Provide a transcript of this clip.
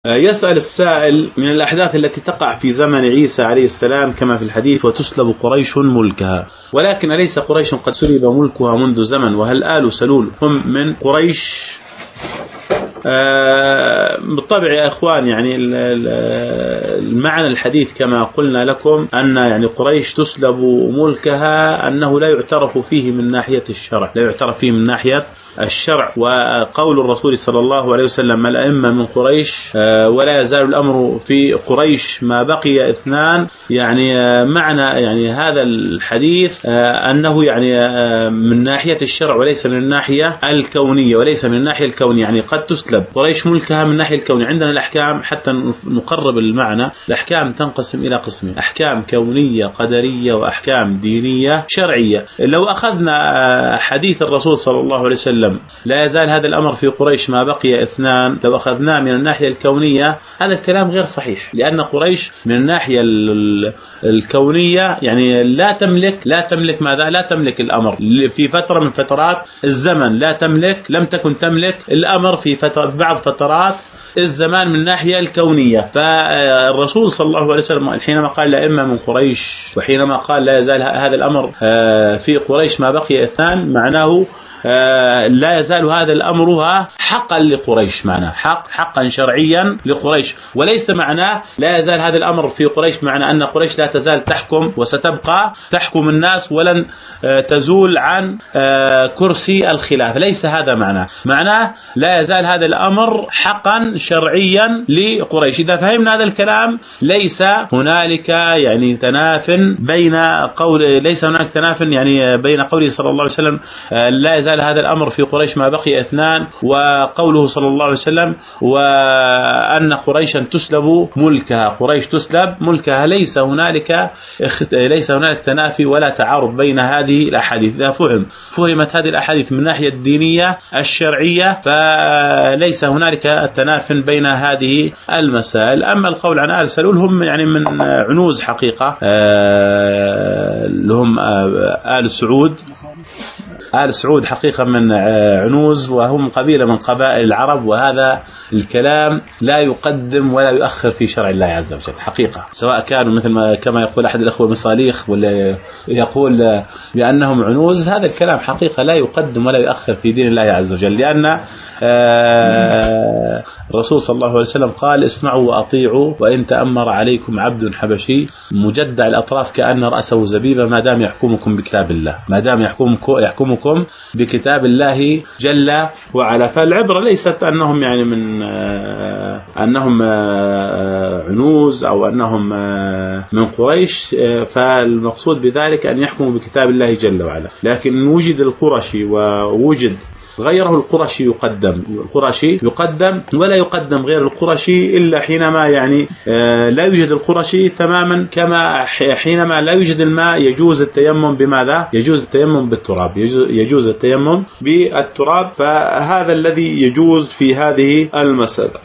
يسأل السائل: من الأحداث التي تقع في زمن عيسى عليه السلام كما في الحديث وتسلب قريش ملكها، ولكن أليس قريش قد سلب ملكها منذ زمن؟ وهل آل سلول هم من قريش؟ بالطبع يا إخوان، يعني المعنى الحديث كما قلنا لكم أن يعني قريش تسلب ملكها أنه لا يعترف فيه من ناحية الشرع، لا يعترف فيه من ناحية الشرع. وقول الرسول صلى الله عليه وسلم: الأئمة من قريش ولا يزال الأمر في قريش ما بقي اثنان، يعني معنى يعني هذا الحديث أنه يعني من ناحية الشرع وليس من الناحية الكونية، وليس من الناحية الكونية، يعني قد تسلب قريش ملكها من الناحية الكونية. عندنا الأحكام حتى نقرب المعنى، الأحكام تنقسم إلى قسمين: أحكام كونية قدرية وأحكام دينية شرعية. لو أخذنا حديث الرسول صلى الله عليه وسلم لا يزال هذا الأمر في قريش ما بقي اثنان، لو أخذناه من الناحية الكونية هذا الكلام غير صحيح، لأن قريش من الناحية الكونية يعني لا تملك ماذا؟ لا تملك الأمر في فترة من فترات الزمن، لا تملك، لم تكن تملك الأمر في بعض فترات الزمان من الناحية الكونية. فالرسول صلى الله عليه وسلم حينما قال الأئمة من قريش، وحينما قال لا يزال هذا الأمر في قريش ما بقي اثنان، معناه لا يزال هذا الأمر حقا لقريش، معناه حقا شرعيا لقريش، وليس معناه لا يزال هذا الأمر في قريش معنى أن قريش لا تزال تحكم وستبقى تحكم الناس ولن تزول عن كرسي الخلافة، ليس هذا معناه لا يزال هذا الأمر حقا شرعيا لقريش. إذا فهمنا هذا الكلام ليس هنالك يعني تناف بين يعني بين قوله صلى الله عليه وسلم لا يزال هذا الأمر في قريش ما بقي اثنان، وقوله صلى الله عليه وسلم وأن قريشا تسلب ملكها، قريش تسلب ملكها. ليس هنالك تنافي ولا تعارض بين هذه الأحاديث. إذا فهمت هذه الأحاديث من الناحية الدينية الشرعية فليس هنالك تناف بين هذه المسائل. أما القول عن آل سلول هم يعني من عنوز حقيقة، لهم آل سعود حقيقة من عنوز، وهم قبيلة من قبائل العرب، وهذا الكلام لا يقدم ولا يؤخر في شرع الله عز وجل حقيقة، سواء كانوا مثل كما يقول أحد الأخوة مصاليخ ولا يقول بأنهم عنوز، هذا الكلام حقيقة لا يقدم ولا يؤخر في دين الله عز وجل، لأن الرسول صلى الله عليه وسلم قال: اسمعوا وأطيعوا وإن تأمر عليكم عبد حبشي مجدع الأطراف كأن رأسه زبيبة، ما دام يحكمكم بكتاب الله، ما دام يحكمكم بكتاب الله جل وعلا. فالعبرة ليست أنهم يعني من أنهم عنوز أو أنهم من قريش، فالمقصود بذلك أن يحكموا بكتاب الله جل وعلا. لكن وجد القرشي ووجد غيره القرشي يقدم ولا يقدم غير القرشي إلا حينما يعني لا يوجد القرشي تماما، كما حينما لا يوجد الماء يجوز التيمم بماذا؟ يجوز التيمم بالتراب، يجوز التيمم بالتراب، فهذا الذي يجوز في هذه المسألة.